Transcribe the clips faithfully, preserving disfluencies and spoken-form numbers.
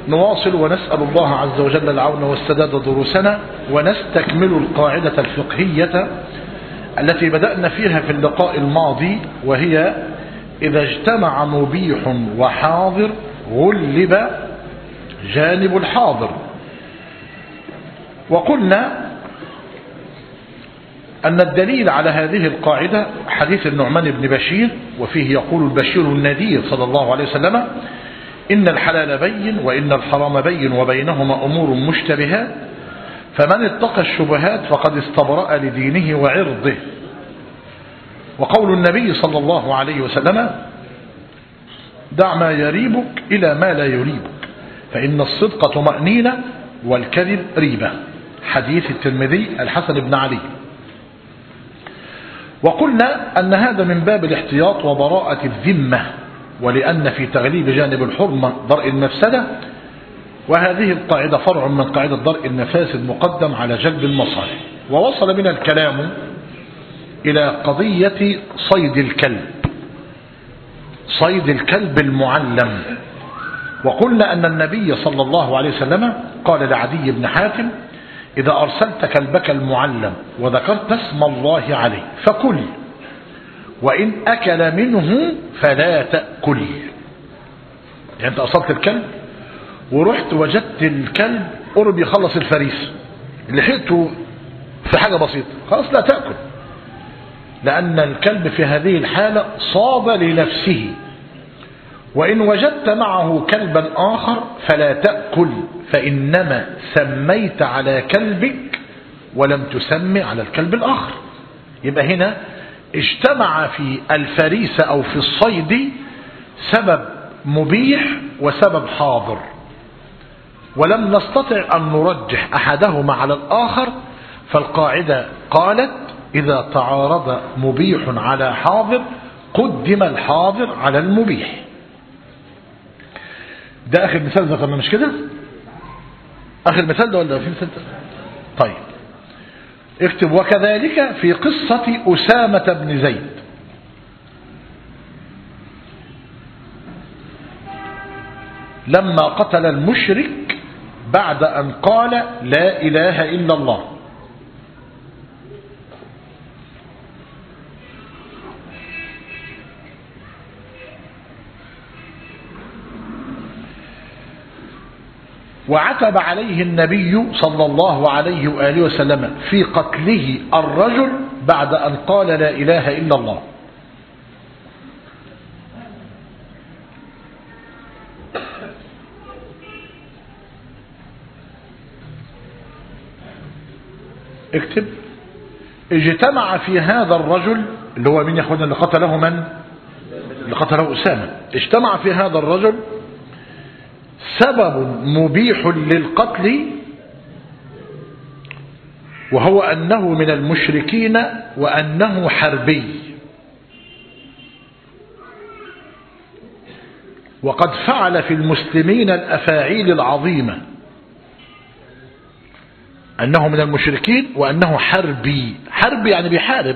نواصل ونسأل الله عز وجل العون والسداد دروسنا، ونستكمل القاعدة الفقهية التي بدأنا فيها في اللقاء الماضي، وهي إذا اجتمع مبيح وحاضر غلب جانب الحاضر. وقلنا أن الدليل على هذه القاعدة حديث النعمان بن بشير، وفيه يقول البشير النذير صلى الله عليه وسلم: إن الحلال بين وإن الحرام بين وبينهما أمور مشتبهات، فمن اتقى الشبهات فقد استبرأ لدينه وعرضه. وقول النبي صلى الله عليه وسلم: دع ما يريبك إلى ما لا يريبك، فإن الصدق طمأنينة والكذب ريبة. حديث الترمذي الحسن بن علي. وقلنا أن هذا من باب الاحتياط وبراءة الذمة، ولأن في تغليب جانب الحرمة درء المفسدة، وهذه القاعدة فرع من قاعدة درء المفاسد مقدم على جلب المصالح. ووصل بنا الكلام إلى قضية صيد الكلب، صيد الكلب المعلم. وقلنا أن النبي صلى الله عليه وسلم قال لعدي بن حاتم: إذا أرسلت كلبك المعلم وذكرت اسم الله عليه فكل، وإن أكل منه فلا تأكل. يعني أنت أصلت الكلب ورحت وجدت الكلب قرب يخلص الفريس، لحقته في حاجة بسيطة، خلاص لا تأكل، لأن الكلب في هذه الحالة صاد لنفسه. وإن وجدت معه كلبا آخر فلا تأكل، فإنما سميت على كلبك ولم تسمي على الكلب الآخر. يبقى هنا اجتمع في الفريسة أو في الصيد سبب مبيح وسبب حاضر، ولم نستطع أن نرجح أحدهما على الآخر، فالقاعدة قالت: إذا تعارض مبيح على حاضر قدم الحاضر على المبيح. ده آخر مثال ذكرنا، مش كده؟ آخر مثال ده ولا في مثال ده؟ طيب اكتب: وكذلك في قصة أسامة بن زيد، لما قتل المشرك بعد أن قال لا إله إلا الله. وعتب عليه النبي صلى الله عليه وآله وسلم في قتله الرجل بعد أن قال لا إله إلا الله. اكتب: اجتمع في هذا الرجل، اللي هو مين يا اخوانا اللي قتله؟ من اللي قتله؟ أسامة. اجتمع في هذا الرجل سبب مبيح للقتل، وهو أنه من المشركين وأنه حربي، وقد فعل في المسلمين الأفاعيل العظيمة، أنه من المشركين وأنه حربي. حربي يعني بيحارب.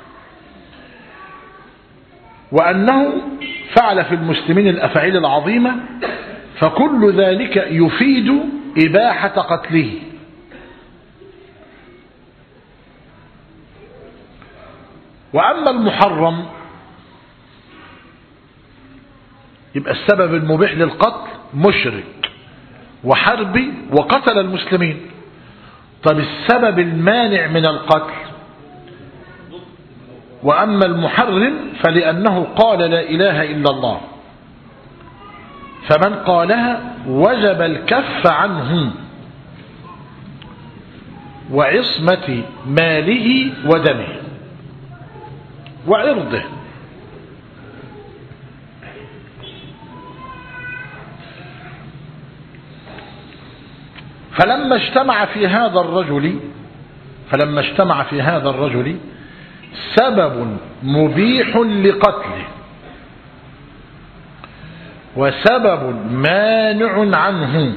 وأنه فعل في المسلمين الأفاعيل العظيمة، فكل ذلك يفيد إباحة قتله. وأما المحرم يبقى السبب المبيح للقتل مشرك وحربي وقتل المسلمين. طب السبب المانع من القتل؟ وأما المحرم فلأنه قال لا إله إلا الله، فمن قالها وجب الكف عنه وعصمة ماله ودمه وعرضه. فلما اجتمع في هذا الرجل فلما اجتمع في هذا الرجل سبب مبيح لقتله وسبب مانع عنه،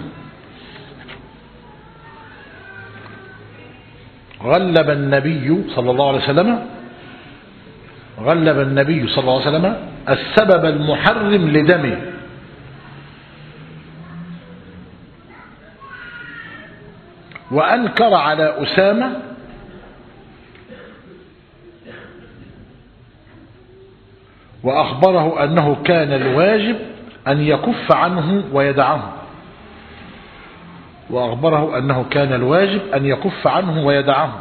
غلب النبي صلى الله عليه وسلم غلب النبي صلى الله عليه وسلم السبب المحرم لدمه وأنكر على أسامة وأخبره أنه كان الواجب أن يكف عنه ويدعه وأخبره أنه كان الواجب أن يكف عنه ويدعه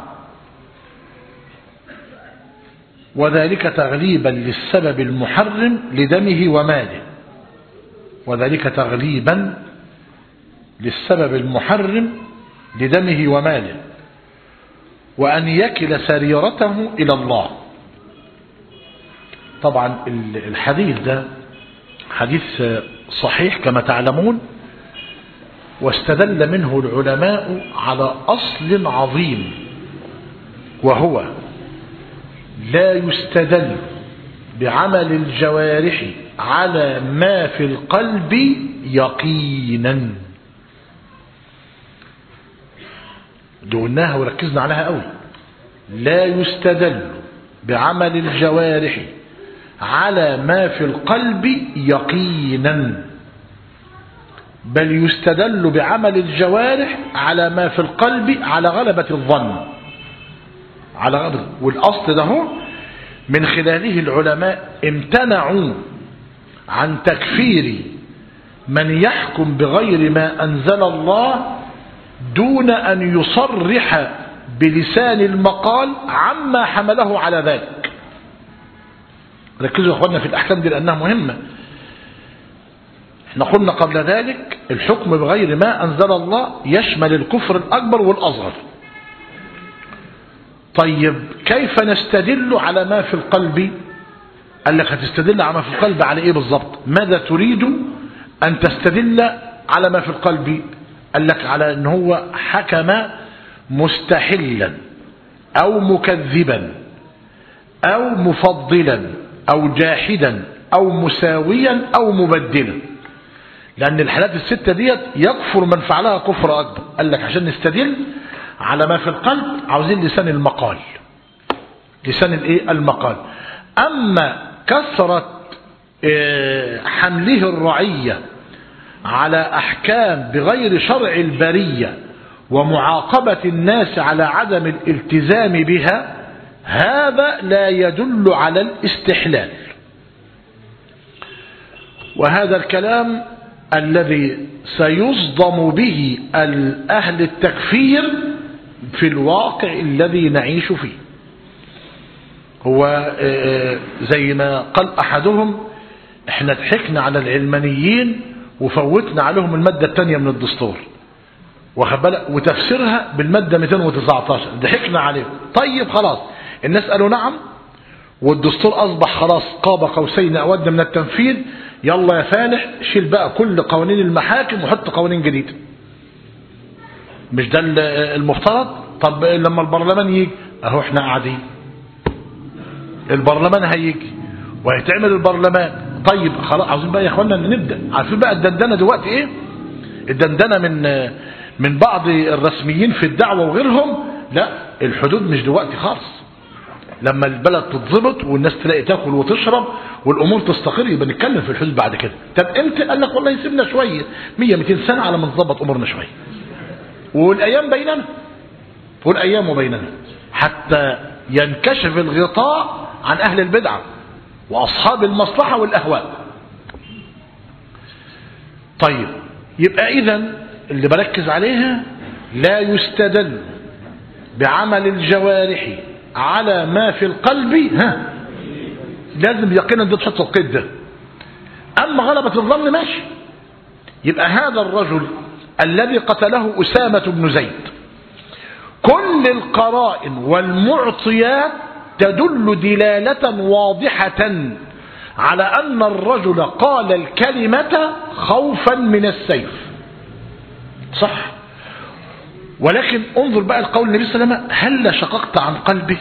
وذلك تغليبا للسبب المحرم لدمه وماله وذلك تغليبا للسبب المحرم لدمه وماله وأن يكل سريرته إلى الله. طبعا الحديث ده حديث صحيح كما تعلمون، واستدل منه العلماء على أصل عظيم، وهو لا يستدل بعمل الجوارح على ما في القلب يقينا. دوناها وركزنا عليها قوي. لا يستدل بعمل الجوارح على ما في القلب يقينا، بل يستدل بعمل الجوارح على ما في القلب على غلبة الظن، على غلبة. والأصل ده من خلاله العلماء امتنعوا عن تكفير من يحكم بغير ما أنزل الله دون أن يصرح بلسان المقال عما حمله على ذلك. ركزوا يا اخواننا في الأحكام دي لأنها مهمة. احنا قلنا قبل ذلك الحكم بغير ما أنزل الله يشمل الكفر الأكبر والأصغر. طيب كيف نستدل على ما في القلب؟ قال لك هتستدل على ما في القلب على ايه بالضبط؟ ماذا تريد أن تستدل على ما في القلب؟ قال لك على ان هو حكم مستحلا أو مكذبا أو مفضلا أو جاحدا أو مساويا أو مبدلا، لأن الحالات الستة ديت يكفر من فعلها كفر أكبر. قال لك عشان نستدل على ما في القلب عاوزين لسان المقال، لسان الايه المقال. أما كثرة حمله الرعية على أحكام بغير شرع البرية ومعاقبة الناس على عدم الالتزام بها، هذا لا يدل على الاستحلال. وهذا الكلام الذي سيصدم به أهل التكفير في الواقع الذي نعيش فيه. هو زي ما قال أحدهم: احنا ضحكنا على العلمانيين وفوتنا عليهم المادة الثانية من الدستور وتفسيرها بالمادة مئتين وتسعتاشر، ضحكنا عليهم. طيب خلاص، الناس قالوا نعم والدستور أصبح خلاص قاب قوسين أو أدنى من التنفيذ، يلا يا فالح شيل بقى كل قوانين المحاكم وحط قوانين جديدة. مش ده المفترض؟ طب لما البرلمان يجي اهو احنا قاعدين، البرلمان هيجي وهيتعمل البرلمان. طيب خلاص عاوزين بقى يا اخوانا ان نبدا. عارفين بقى الدندنه دلوقتي ايه؟ الدندنه من من بعض الرسميين في الدعوه وغيرهم، لا الحدود مش دلوقتي خالص. لما البلد تتظبط والناس تلاقي تاكل وتشرب والامور تستقر يبقى نتكلم في الحدود بعد كده. طب امتى؟ قال لك والله يسيبنا شويه مية مئتين سنه على ما نظبط امورنا شويه، والايام بيننا والايام بيننا حتى ينكشف الغطاء عن اهل البدعه واصحاب المصلحه والاهواء. طيب يبقى اذا اللي بركز عليها لا يستدل بعمل الجوارح على ما في القلب، ها لازم يقينا دي تحط القيد ده. اما غلبة الظن ماشي. يبقى هذا الرجل الذي قتله أسامة بن زيد كل القرائن والمعطيات تدل دلالة واضحة على أن الرجل قال الكلمة خوفا من السيف، صح؟ ولكن انظر بقى القول النبي صلى الله عليه وسلم: هل شققت عن قلبه؟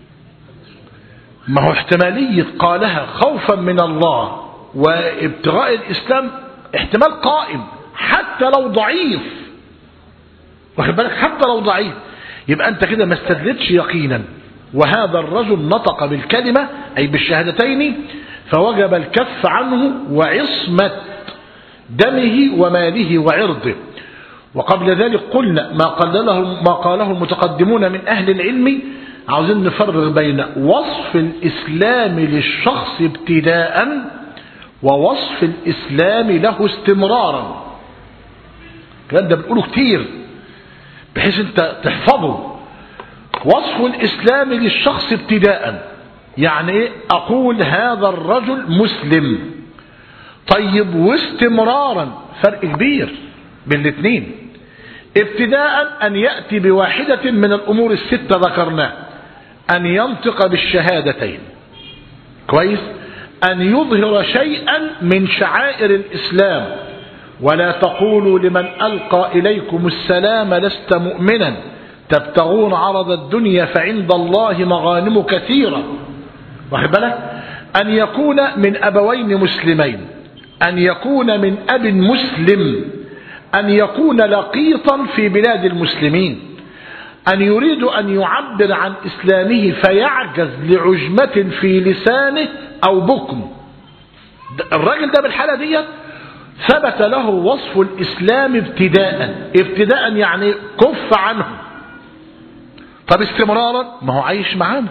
ما هو احتمالية قالها خوفا من الله وابتغاء الإسلام احتمال قائم حتى لو ضعيف، واخد بالك؟ حتى لو ضعيف. يبقى انت كده ما استدلتش يقينا. وهذا الرجل نطق بالكلمة أي بالشهادتين فوجب الكف عنه وعصمة دمه وماله وعرضه. وقبل ذلك قلنا ما قاله ما قاله المتقدمون من أهل العلم، عاوزين نفرق بين وصف الإسلام للشخص ابتداء ووصف الإسلام له استمرارا. الكلام ده بنقوله كتير بحيث انت تحفظه. وصف الإسلام للشخص ابتداء يعني ايه؟ أقول هذا الرجل مسلم. طيب واستمرارا فرق كبير بين الاثنين. ابتداء أن يأتي بواحدة من الأمور الستة ذكرناه، أن ينطق بالشهادتين، كويس، أن يظهر شيئا من شعائر الإسلام، ولا تقولوا لمن ألقى إليكم السلام لست مؤمنا تبتغون عرض الدنيا فعند الله مغانم كثيرة، واخد بالك؟ أن يكون من أبوين مسلمين، أن يكون من أب مسلم، أن يكون لقيطا في بلاد المسلمين، أن يريد أن يعبر عن إسلامه فيعجز لعجمة في لسانه أو بكم. الراجل ده بالحالة دي ثبت له وصف الإسلام ابتداء. ابتداء يعني كف عنه. طب استمرارا ما هو عايش معانا،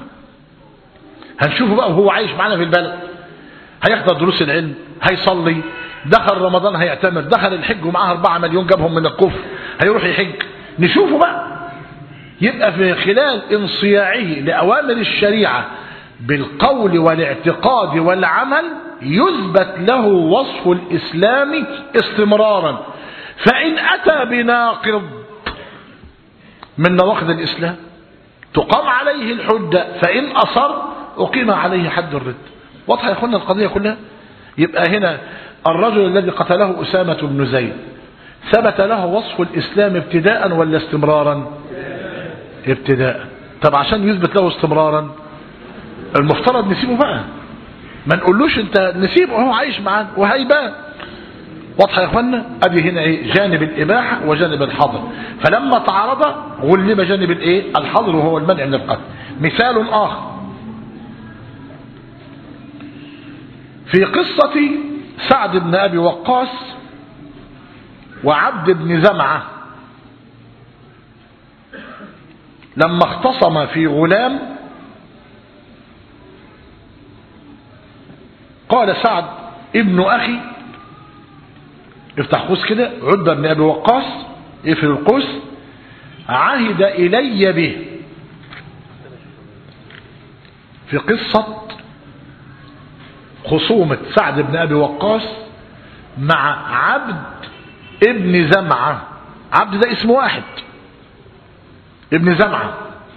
هنشوفه بقى وهو عايش معانا في البلد، هيحضر دروس العلم، هيصلي، دخل رمضان هيعتمر، دخل الحج ومعاه أربعة مليون جابهم من الكفر هيروح يحج، نشوفه بقى. يبقى في خلال انصياعه لأوامر الشريعة بالقول والاعتقاد والعمل يثبت له وصف الإسلام استمرارا. فإن أتى بناقض من نواقض الإسلام تقام عليه الحجة، فإن أصر أقيم عليه حد الرد. واضحة يا أخوانا القضية كلها؟ يبقى هنا الرجل الذي قتله أسامة بن زيد ثبت له وصف الإسلام ابتداء ولا استمرارا؟ ابتداء. طب عشان يثبت له استمرارا المفترض نسيبه بقى، ما نقولوش انت نسيبه وهو عايش معانا وهيبان. واضحة يا اخوانا؟ ادي هنا ايه؟ جانب الاباحة وجانب الحظر. فلما تعارض غلب جانب الايه؟ الحظر وهو المنع من القتل. مثال اخر في قصة سعد بن ابي وقاص وعبد بن زمعة لما اختصم في غلام، قال سعد ابن اخي، افتح قوس كده، عتبة بن ابي وقاص، اقفل القوس، عهد الي به في قصة خصومة سعد بن ابي وقاص مع عبد ابن زمعة. عبد ده اسم واحد، ابن زمعة.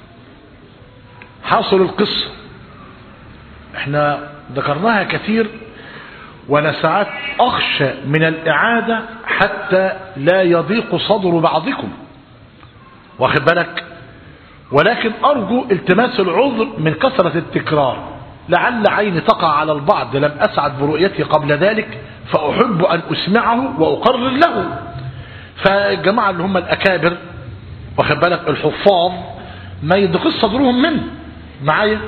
حاصل القصة احنا ذكرناها كثير، وانا ساعات اخشى من الاعادة حتى لا يضيق صدر بعضكم، واخد بالك؟ ولكن ارجو التماس العذر من كثرة التكرار، لعل عيني تقع على البعض لم اسعد برؤيته قبل ذلك فاحب ان اسمعه واقرر له. فالجماعة اللي هم الاكابر، واخد بالك، الحفاظ، ما يضيق صدرهم منه. معايا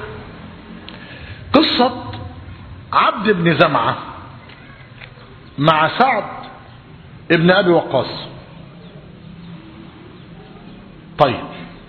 قصة عبد بن زمعة مع سعد ابن ابي وقاص. طيب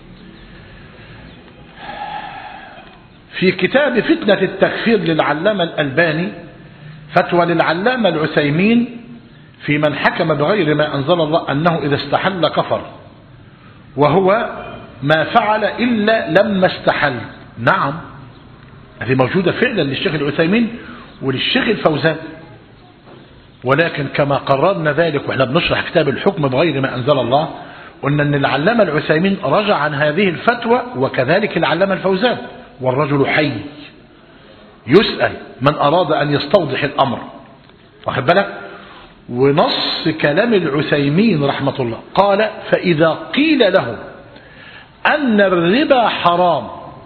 في كتاب فتنة التكفير للعلامة الألباني فتوى للعلامة العثيمين في من حكم بغير ما أنزل الله أنه إذا استحل كفر، وهو ما فعل إلا لما استحل. نعم هذه موجودة فعلا للشيخ العثيمين وللشيخ الفوزان، ولكن كما قررنا ذلك وإحنا بنشرح كتاب الحكم بغير ما أنزل الله، قلنا أن العلامة العثيمين رجع عن هذه الفتوى وكذلك العلامة الفوزان، والرجل حي يسأل من أراد أن يستوضح الأمر، واخد بالك؟ ونص كلام العثيمين رحمة الله قال: فإذا قيل له أن الربا حرام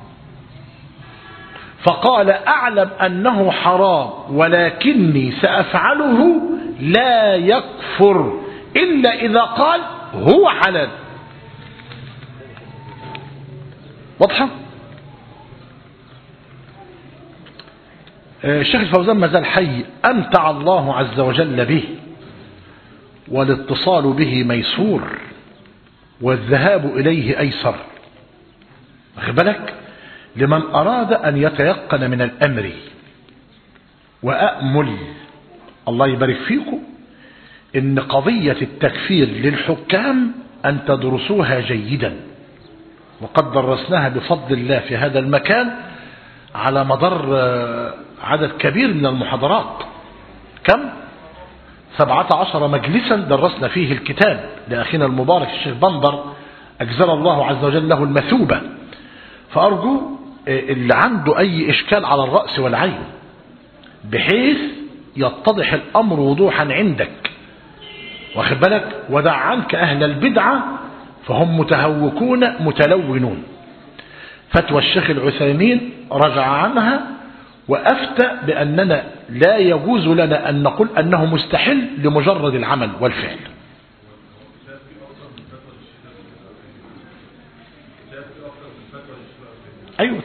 فقال أعلم أنه حرام ولكني سأفعله، لا يكفر إلا إذا قال هو حلال. واضحة؟ الشيخ الفوزان ما زال حي، أمتع الله عز وجل به والاتصال به ميسور. والذهاب إليه أيسر. واخد بالك؟ لمن أراد أن يتيقن من الأمر. وأأمل الله يبارك فيكم إن قضية التكفير للحكام أن تدرسوها جيدا، وقد درسناها بفضل الله في هذا المكان على مدار عدد كبير من المحاضرات. كم؟ سبعة عشر مجلسا درسنا فيه الكتاب لأخينا المبارك الشيخ بندر أجزل الله عز وجل له المثوبة. فأرجو اللي عنده أي إشكال على الرأس والعين بحيث يتضح الأمر وضوحا عندك، واخد بالك؟ ودع عنك أهل البدعة فهم متهوكون متلونون. فتوى الشيخ العثيمين رجع عنها وأفتى بأننا لا يجوز لنا أن نقول أنه مستحل لمجرد العمل والفعل. أيوة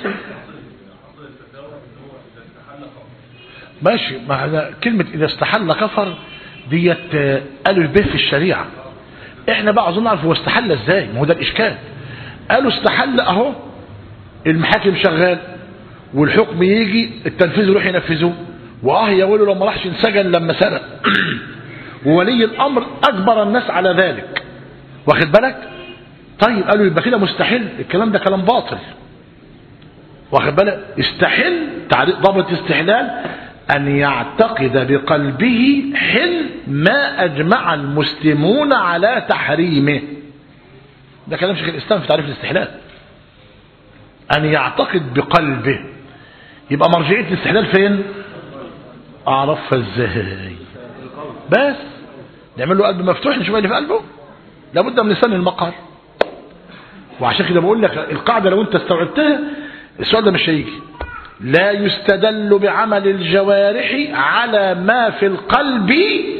ماشي. ما كلمة إذا استحل كفر ديت قالوا البه في الشريعة. احنا بقى عاوزين نعرف هو استحل ازاي، ما هو ده الإشكال. قالوا استحل اهو المحاكم شغال والحكم يجي التنفيذ يروح ينفذوه، واه يا ويله لو ما راحش انسجن لما سرق وولي الامر اجبر الناس على ذلك، واخد بالك؟ طيب قالوا يبقى كده مستحيل. الكلام ده كلام باطل، واخد بالك؟ استحل تعريف ضابط استحلال ان يعتقد بقلبه حل ما اجمع المسلمون على تحريمه. ده كلام شيخ الاسلام في تعريف الاستحلال، ان يعتقد بقلبه. يبقى مرجعية الاستحلال فين؟ اعرفها ازاي؟ بس نعمل له قلب مفتوح نشوف اللي في قلبه. لابد من لسان المقال. وعشان كده بقول لك القاعدة لو انت استوعبتها السؤال ده مش هيجي. لا يستدل بعمل الجوارح على ما في القلب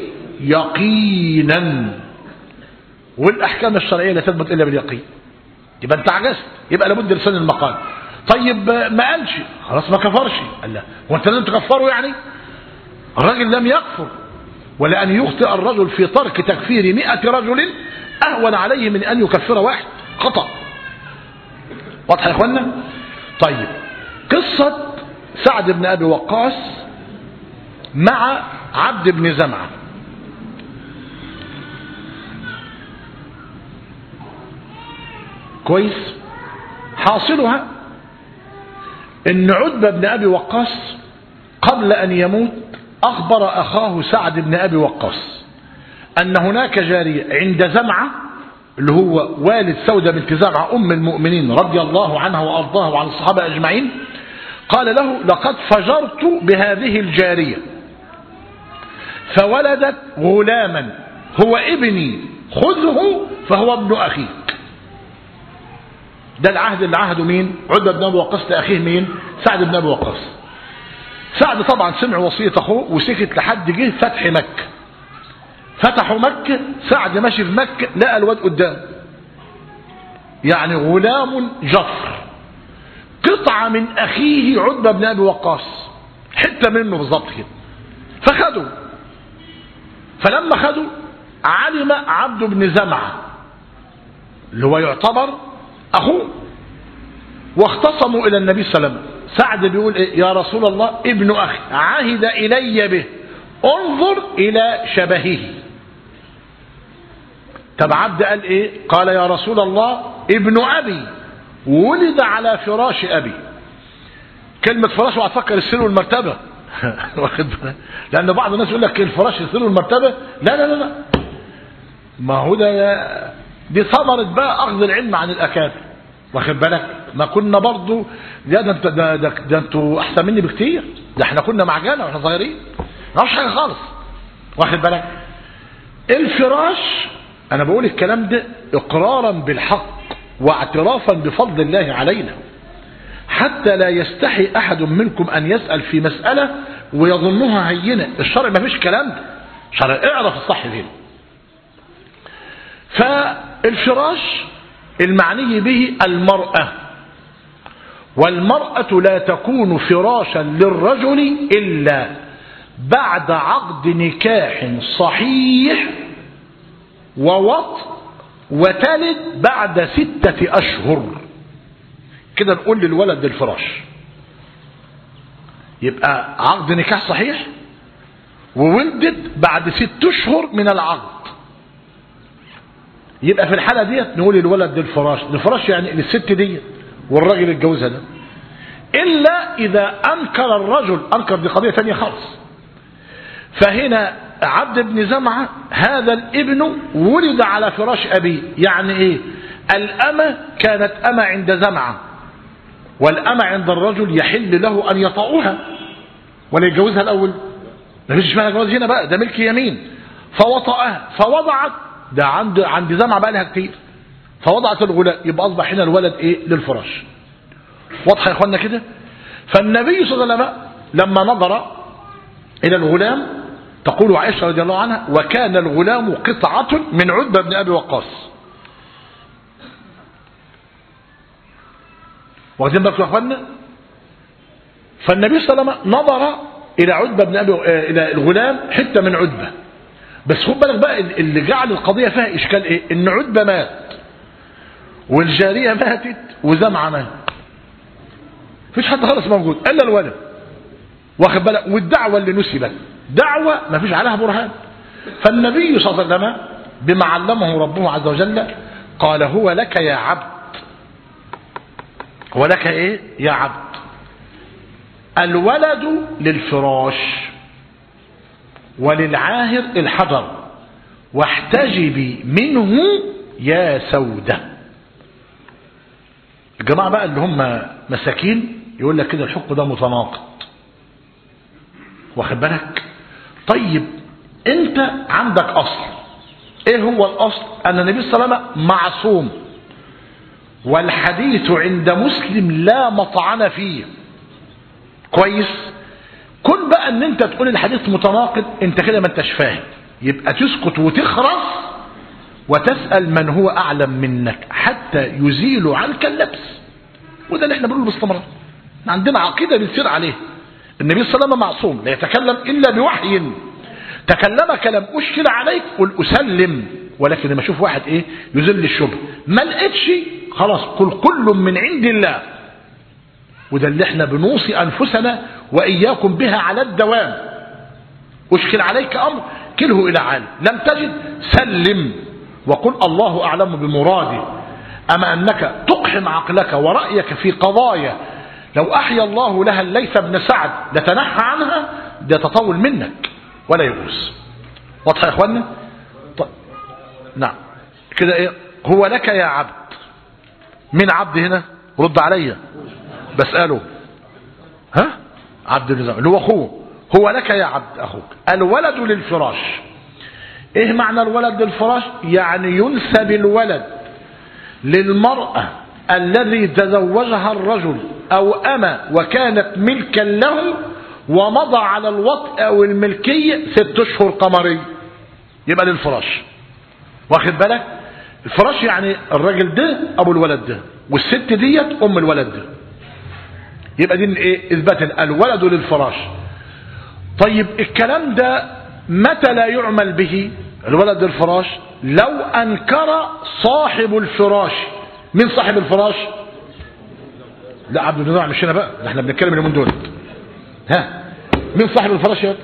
يقينا، والاحكام الشرعية لا تثبت الا باليقين. يبقى انت عجزت، يبقى لابد لسان المقال. طيب ما قالش خلاص ما كفرش. قال لا، هو انت لازم تكفره يعني؟ الرجل لم يكفر، ولأن يخطئ الرجل في ترك تكفير مئة رجل أهون عليه من أن يكفر واحد خطأ. واضح يا اخوانا؟ طيب قصة سعد بن أبي وقاص مع عبد بن زمعة. كويس؟ حاصلها ان عتبة بن أبي وقاص قبل أن يموت أخبر أخاه سعد بن أبي وقاص أن هناك جارية عند زمعة اللي هو والد سودة بنت زمعة أم المؤمنين رضي الله عنها وأرضاها وعن الصحابة أجمعين. قال له لقد فجرت بهذه الجارية فولدت غلاما هو ابني خذه فهو ابن أخيك. ده العهد اللي عهده مين؟ عتبة بن أبي وقاص لأخيه مين؟ سعد بن أبي وقاص. سعد طبعا سمع وصية أخوه وسكت لحد جه فتح مكة. فتحوا مكة، سعد ماشي في مكة لقى الواد قدام، يعني غلام جفر قطعة من أخيه عتبة بن أبي وقاص، حتة منه بالظبط كده. فخدوا، فلما خدوا علم عبد بن زمعة اللي هو يعتبر أخوه، واختصموا إلى النبي صلى الله عليه وسلم. سعد بيقول إيه؟ يا رسول الله ابن أخي عهد إلي به انظر إلى شبهه. طب عبد قال إيه؟ قال يا رسول الله ابن أبي ولد على فراش أبي. كلمة فراش وهتفكر السر والمرتبة لأن بعض الناس يقول لك الفراش السر والمرتبة. لا لا لا لا، ما هو ده دي ثمرة بقى أخذ العلم عن الأكابر، واخد بالك؟ ما كنا برضو ده ده, ده, ده, ده انتوا أحسن مني بكتير. ده احنا كنا معجنة واحنا صغيرين ما نعرفش حاجة خالص، واخد بالك؟ الفراش أنا بقول الكلام ده إقرارا بالحق واعترافا بفضل الله علينا، حتى لا يستحي أحد منكم أن يسأل في مسألة ويظنها هينة. الشرع ما فيش كلام ده، شرع اعرف الصح فين. فالفراش المعني به المرأة، والمرأة لا تكون فراشا للرجل إلا بعد عقد نكاح صحيح ووطء وتلد بعد ستة أشهر، كده نقول للولد للفراش، يبقى عقد نكاح صحيح وولدت بعد ست أشهر من العقد، يبقى في الحالة ديت نقول الولد للفراش. الفراش يعني للست ديت والراجل اتجوزها ده، إلا إذا أنكر الرجل، أنكر دي قضية ثانية خالص. فهنا عبد بن زمعة هذا الابن ولد على فراش أبيه، يعني إيه؟ الأمة كانت أمة عند زمعة، والأمة عند الرجل يحل له أن يطأها ولا يتجوزها الأول، ما فيش معنى جواز هنا بقى، ده ملك يمين. فوطأها فوضعت، ده عند عند زمعة بقى لها كتير، فوضعت الغلام، يبقى أصبح هنا الولد إيه؟ للفراش. واضحة يا إخوانا كده؟ فالنبي صلى الله عليه وسلم لما نظر إلى الغلام، تقول عائشة رضي الله عنها: وكان الغلام قطعة من عتبة بن أبي وقاص. واخدين بالكم يا إخوانا؟ فالنبي صلى الله عليه وسلم نظر إلى عتبة بن أبي إلى الغلام حتة من عتبة، بس خد بالك بقى اللي جعل القضية فيها إشكال إيه؟ إن عتبة مات والجارية ماتت وزمعة مات، مفيش حد خالص موجود إلا الولد، واخد بالك؟ والدعوة اللي نسبت دعوة ما فيش عليها برهان. فالنبي صلى الله عليه وسلم بما علمه ربه عز وجل قال: هو لك يا عبد، هو لك ايه يا عبد، الولد للفراش وللعاهر الحجر، واحتجبي منه يا سودة. الجماعة بقى اللي هم مساكين يقول لك كده الحكم ده متناقض، واخد بالك؟ طيب انت عندك اصل، ايه هو الاصل؟ ان النبي صلى الله عليه وسلم معصوم، والحديث عند مسلم لا مطعن فيه. كويس؟ كن بقى ان انت تقول الحديث متناقض، انت كده ما انتش فاهم، يبقى تسكت وتخرس وتسأل من هو اعلم منك حتى يزيل عنك اللبس. وده اللي احنا بنقوله باستمرار، عندنا عقيدة بنسير عليه. النبي صلى الله عليه وسلم معصوم، لا يتكلم إلا بوحي، تكلم كلام أشكل عليك قل أسلم، ولكن لما أشوف واحد إيه يزل الشبه ما لقيتش خلاص قل كل من عند الله. وده اللي احنا بنوصي أنفسنا وإياكم بها على الدوام. أشكل عليك أمر كله إلى عالم، لم تجد سلم وقل الله أعلم بمراده. أما أنك تقحم عقلك ورأيك في قضايا لو أحيا الله لها الليث بن سعد لتنحى عنها، ده تطول منك ولا يجوز. واضح يا إخوانا؟ طيب. نعم كده إيه؟ هو لك يا عبد. من عبد هنا؟ رد عليا بسأله. ها؟ عبد النظام اللي هو أخوه. هو لك يا عبد أخوك، الولد للفراش. إيه معنى الولد للفراش؟ يعني ينسب الولد للمرأة الذي تزوجها الرجل أو أما وكانت ملكا له ومضى على الوطء أو الملكية ست أشهر قمري، يبقى للفراش. واخد بالك؟ الفراش يعني الراجل ده أبو الولد ده، والست ديت أم الولد ده، يبقى دي إيه؟ إثبات الولد للفراش. طيب الكلام ده متى لا يعمل به الولد للفراش؟ لو أنكر صاحب الفراش. من صاحب الفراش؟ لا عبد النظام مش هنا بقى، احنا بنتكلم اليومين دول. ها من صاحب الفراش يا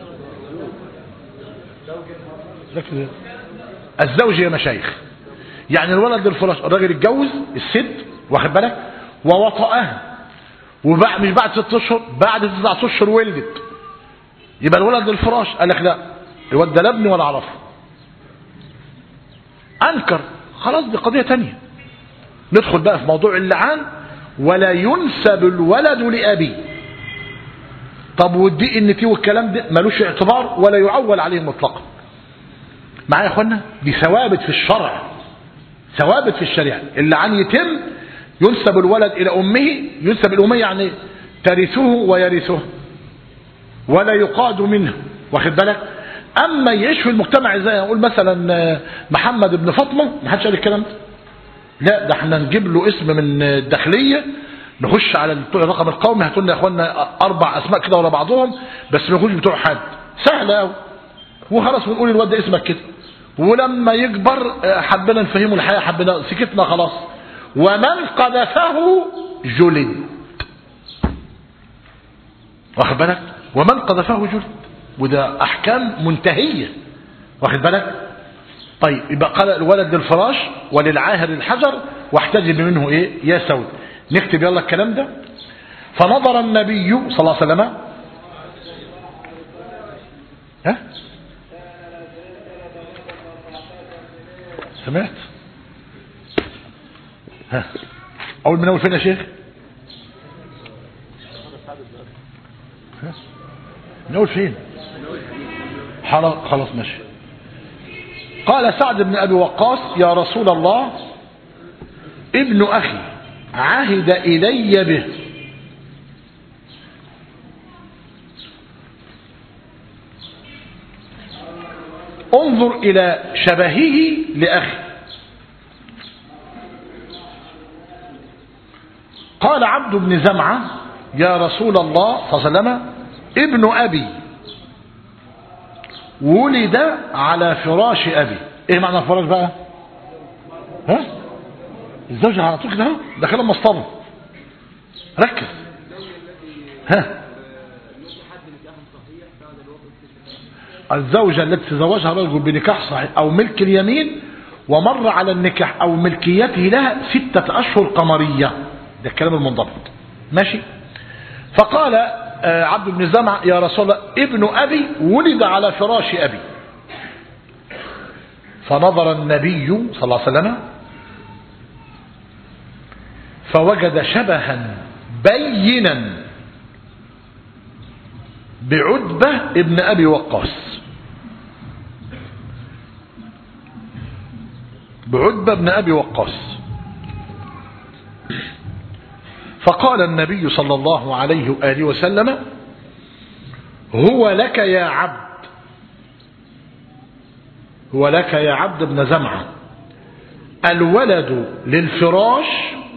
الزوج يا مشايخ. يعني الولد للفراش الراجل اتجوز الست، واخد بالك، ووطأها، وبعد مش بعد ست اشهر، بعد تسعة اشهر ولدت، يبقى الولد للفراش. قال لك لا الولد ده لا ابني ولا اعرفه، انكر، خلاص دي قضيه ثانيه. ندخل بقى في موضوع اللعان. ولا ينسب الولد لأبيه. طب والدي ان تي والكلام ده ملوش اعتبار ولا يعول عليه مطلقا. معايا يا اخوانا؟ دي ثوابت في الشرع، ثوابت في الشريعه. اللعان يتم ينسب الولد الى امه، ينسب الاميه يعني ترثه ويرثه ولا يقاد منه، واخد بالك؟ اما يعيش في المجتمع زي اقول مثلا محمد ابن فاطمه، ما حدش قال الكلام ده. لا ده احنا نجيب له اسم من الداخليه، نخش على الرقم القومي، هاتوا لنا يا اخوانا اربع اسماء كده ورا بعضهم، بس ما يكونش بتوع حد، سهله قوي، وخلاص ونقول الواد ده اسمك كده، ولما يكبر حبنا نفهمه الحياة، حبنا سكتنا خلاص. ومن قذفه جلد، واخد بالك؟ ومن قذفه جلد، وده احكام منتهية، واخد بالك؟ طيب يبقى قال الولد للفراش وللعاهر الحجر واحتجب منه ايه يا سود. نكتب يلا الكلام ده. فنظر النبي صلى الله عليه وسلم، ها سمعت؟ ها اول من اول فين يا شيخ؟ ها من اول فين؟ خلاص ماشي. قال سعد بن ابي وقاص يا رسول الله ابن اخي عهد الي به، انظر الى شبهه لاخي. قال عبد بن زمعة يا رسول الله صلى الله عليه وسلم ابن ابي ولد على فراش ابي. ايه معنى الفراش بقى؟ ها الزوجة على طول كده، ده كلام مسطر، ركز. ها الزوجة التي تزوجها رجل بنكاح صحيح او ملك اليمين ومر على النكاح او ملكيته لها ستة اشهر قمرية، ده الكلام المنضبط ماشي. فقال عبد بن زمعة يا رسول الله ابن ابي ولد على فراش ابي. فنظر النبي صلى الله عليه وسلم فوجد شبها بينا بعتبة ابن ابي وقاص، بعتبة ابن ابي وقاص. فقال النبي صلى الله عليه وآله وسلم هو لك يا عبد، هو لك يا عبد بن زمعة، الولد للفراش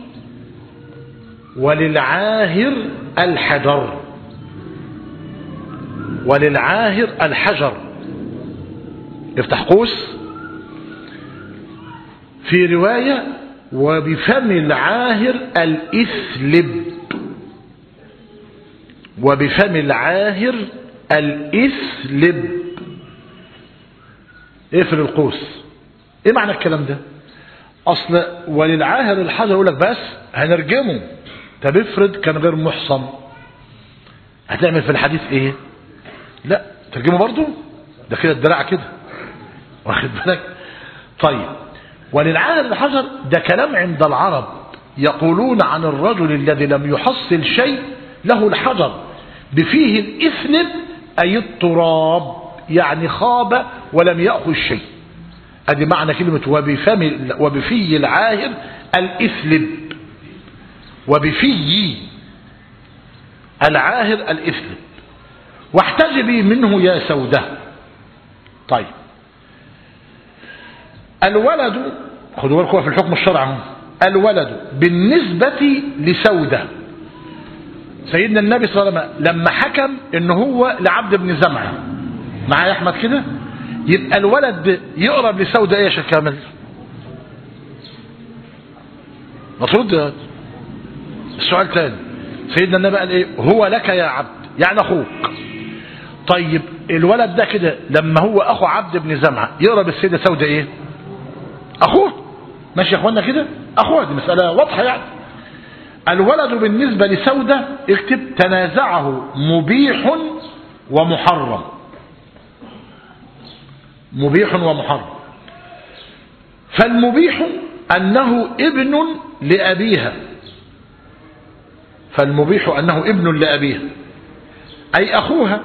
وللعاهر الحجر، وللعاهر الحجر. افتح قوس. في رواية وبفم العاهر الإثلب، وبفم العاهر الإثلب. اقفل القوس. ايه معنى الكلام ده؟ اصل وللعاهر الحجر يقول لك بس هنرجمه. طب افرض كان غير محصن، هتعمل في الحديث ايه؟ لا ترجمه برضو، ده كده الدراع كده، واخد بالك؟ طيب وللعاهر الحجر ده كلام عند العرب، يقولون عن الرجل الذي لم يحصل شيء له الحجر بفيه الإثلب أي التراب، يعني خاب ولم يأخذ شيء. ادي معنى كلمة وبفم وبفي العاهر الإثلب، وبفي العاهر الإثلب واحتجبي منه يا سودة. طيب الولد، خدوا بالكم في الحكم الشرعي، الولد بالنسبة لسودة سيدنا النبي صلى الله عليه وسلم لما حكم ان هو لعبد بن زمعة معايا احمد كده، يبقى الولد يقرب لسودة ايه يا شيخ كامل؟ مفروض السؤال تاني. سيدنا النبي قال ايه؟ هو لك يا عبد، يعني اخوك. طيب الولد ده كده لما هو اخو عبد بن زمعة يقرب السيدة سودة ايه؟ اخوه. ماشي يا اخوانا كده؟ اخوه، دي مسألة واضحة يعني. الولد بالنسبة لسودة اكتب تنازعه مبيح ومحرم، مبيح ومحرم. فالمبيح أنه ابن لأبيها، فالمبيح أنه ابن لأبيها أي أخوها،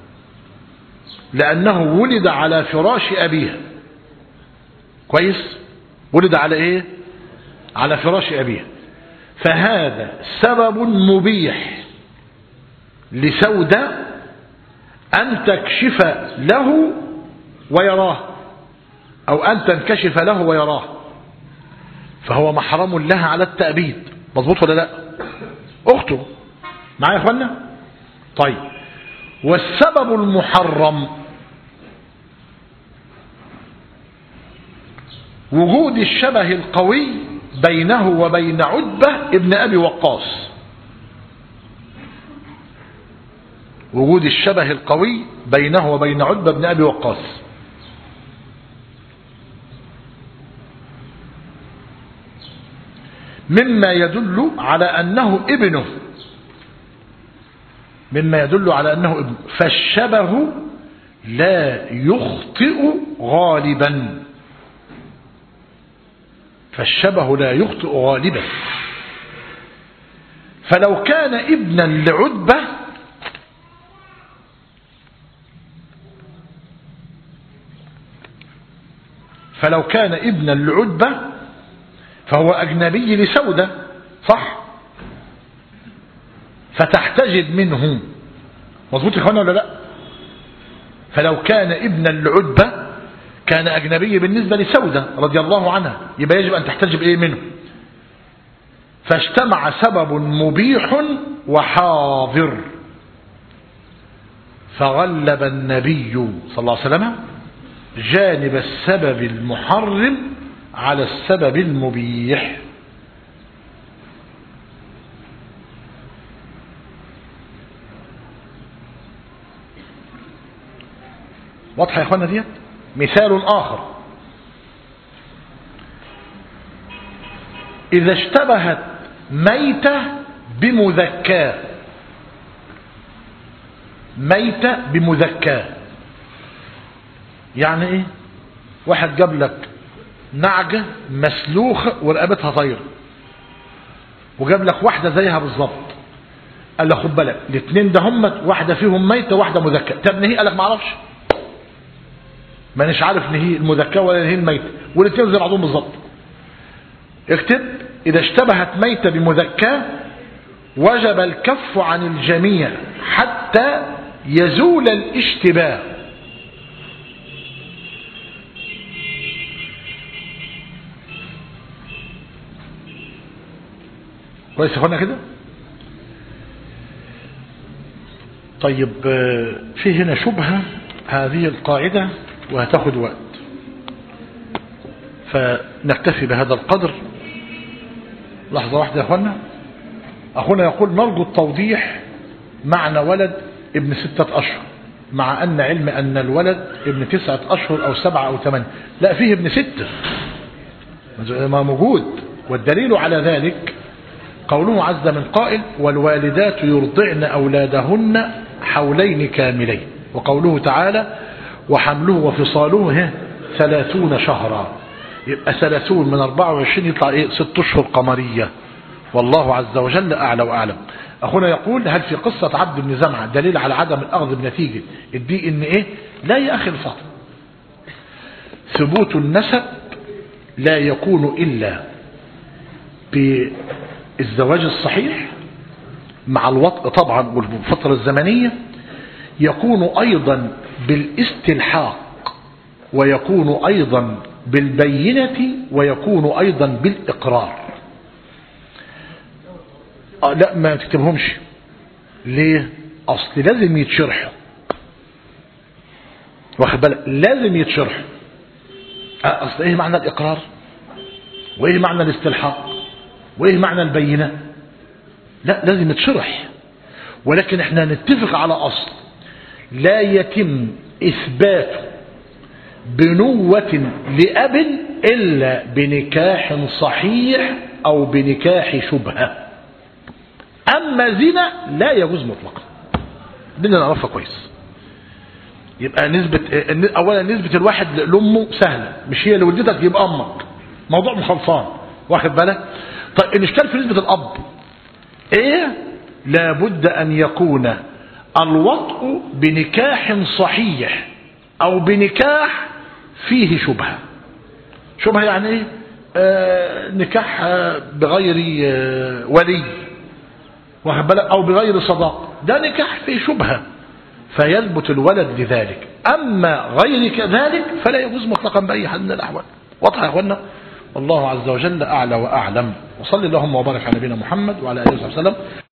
لأنه ولد على فراش أبيها. كويس؟ ولد على إيه؟ على فراش أبيها. فهذا سبب مبيح لسودة أن تكشف له ويراه، أو أن تنكشف له ويراه، فهو محرم لها على التأبيد. مظبوط ولا لا؟ أخته معايا يا أخوانا؟ طيب والسبب المحرم وجود الشبه القوي بينه وبين عتبة ابن أبي وقاص، وجود الشبه القوي بينه وبين عتبة بن أبي وقاص. مما يدل على أنه ابنه، مما يدل على أنه ابنه، فالشبه لا يخطئ غالبا، فالشبه لا يخطئ غالبا. فلو كان ابنا لعتبة فلو كان ابنا لعتبة فهو أجنبي لسودة، صح؟ فتحتجب منه، مظبوط يا اخوانا ولا لا؟ فلو كان ابنا لعتبة كان أجنبي بالنسبة لسودة رضي الله عنها، يبقى يجب أن تحتجب إيه منه. فاجتمع سبب مبيح وحاضر، فغلب النبي صلى الله عليه وسلم جانب السبب المحرم على السبب المبيح. واضح يا اخوانا ديت؟ مثال آخر: إذا اشتبهت ميتة بمذكاة، ميتة بمذكاة يعني ايه؟ واحد جاب لك نعجة مسلوخة ورقبتها طايرة، وجاب لك واحدة زيها بالظبط، قال له خد بالك الاثنين ده هم واحدة فيهم ميتة واحدة مذكاة. طب نهي؟ قال لك ما اعرفش، مانيش عارف نهي المذكاة ولا نهي الميتة، والاثنين زي بعضهم بالظبط. اكتب: إذا اشتبهت ميتة بمذكاة وجب الكف عن الجميع حتى يزول الاشتباه. كويس يا اخوانا كده؟ طيب في هنا شبهة هذه القاعدة وهتاخد وقت، فنكتفي بهذا القدر. لحظة واحدة يا اخوانا. اخونا يقول: نرجو التوضيح معنى ولد ابن ستة اشهر، مع ان علم ان الولد ابن تسعة اشهر او سبعة او ثمانية. لا، فيه ابن ستة ما موجود، والدليل على ذلك قوله عز من قائل: والوالدات يرضعن أولادهن حولين كاملين، وقوله تعالى: وحمله وفصاله ثلاثون شهرا. يبقى ثلاثون من أربعة وعشرين يطلع ايه؟ ست اشهر قمرية، والله عز وجل أعلى وأعلم. أخونا يقول: هل في قصة عبد بن زمعة دليل على عدم الأخذ بنتيجة الدي ان ايه؟ لا يا أخي الفاضل، ثبوت النسب لا يكون إلا بالزواج الصحيح مع الوطء طبعا والفترة الزمنية، يكون أيضا بالاستلحاق، ويكون أيضا بالبينة، ويكون أيضا بالإقرار. آه لا ما تكتبهمش. ليه؟ أصل لازم يتشرحوا، واخد بالك؟ لازم يتشرحوا. آه أصل إيه معنى الإقرار؟ وإيه معنى الاستلحاق؟ وإيه معنى البينة؟ لا، لازم يتشرح. ولكن احنا نتفق على أصل: لا يتم إثبات بنوة لأب إلا بنكاح صحيح أو بنكاح شبهة. أما زنا لا يجوز مطلقا، بدنا نعرفها كويس. يبقى نسبة أولا نسبة الواحد لأمه سهلة، مش هي اللي ولدتك يبقى أمك، موضوع مخلصان، واخد بالك؟ طيب الإشكال في نسبة الأب إيه؟ لابد أن يكون الوطء بنكاح صحيح أو بنكاح فيه شبهة. شبهة يعني إيه؟ آه نكاح آه بغير آه ولي، واخد بالك؟ أو بغير صداق، ده نكاح فيه شبهة فيثبت الولد لذلك. أما غير كذلك فلا يجوز مطلقا بأي حال من الأحوال. واضح يا أخوانا؟ والله عز وجل أعلى وأعلم. وصلي اللهم وبارك على نبينا محمد وعلى آله وصحبه وسلم.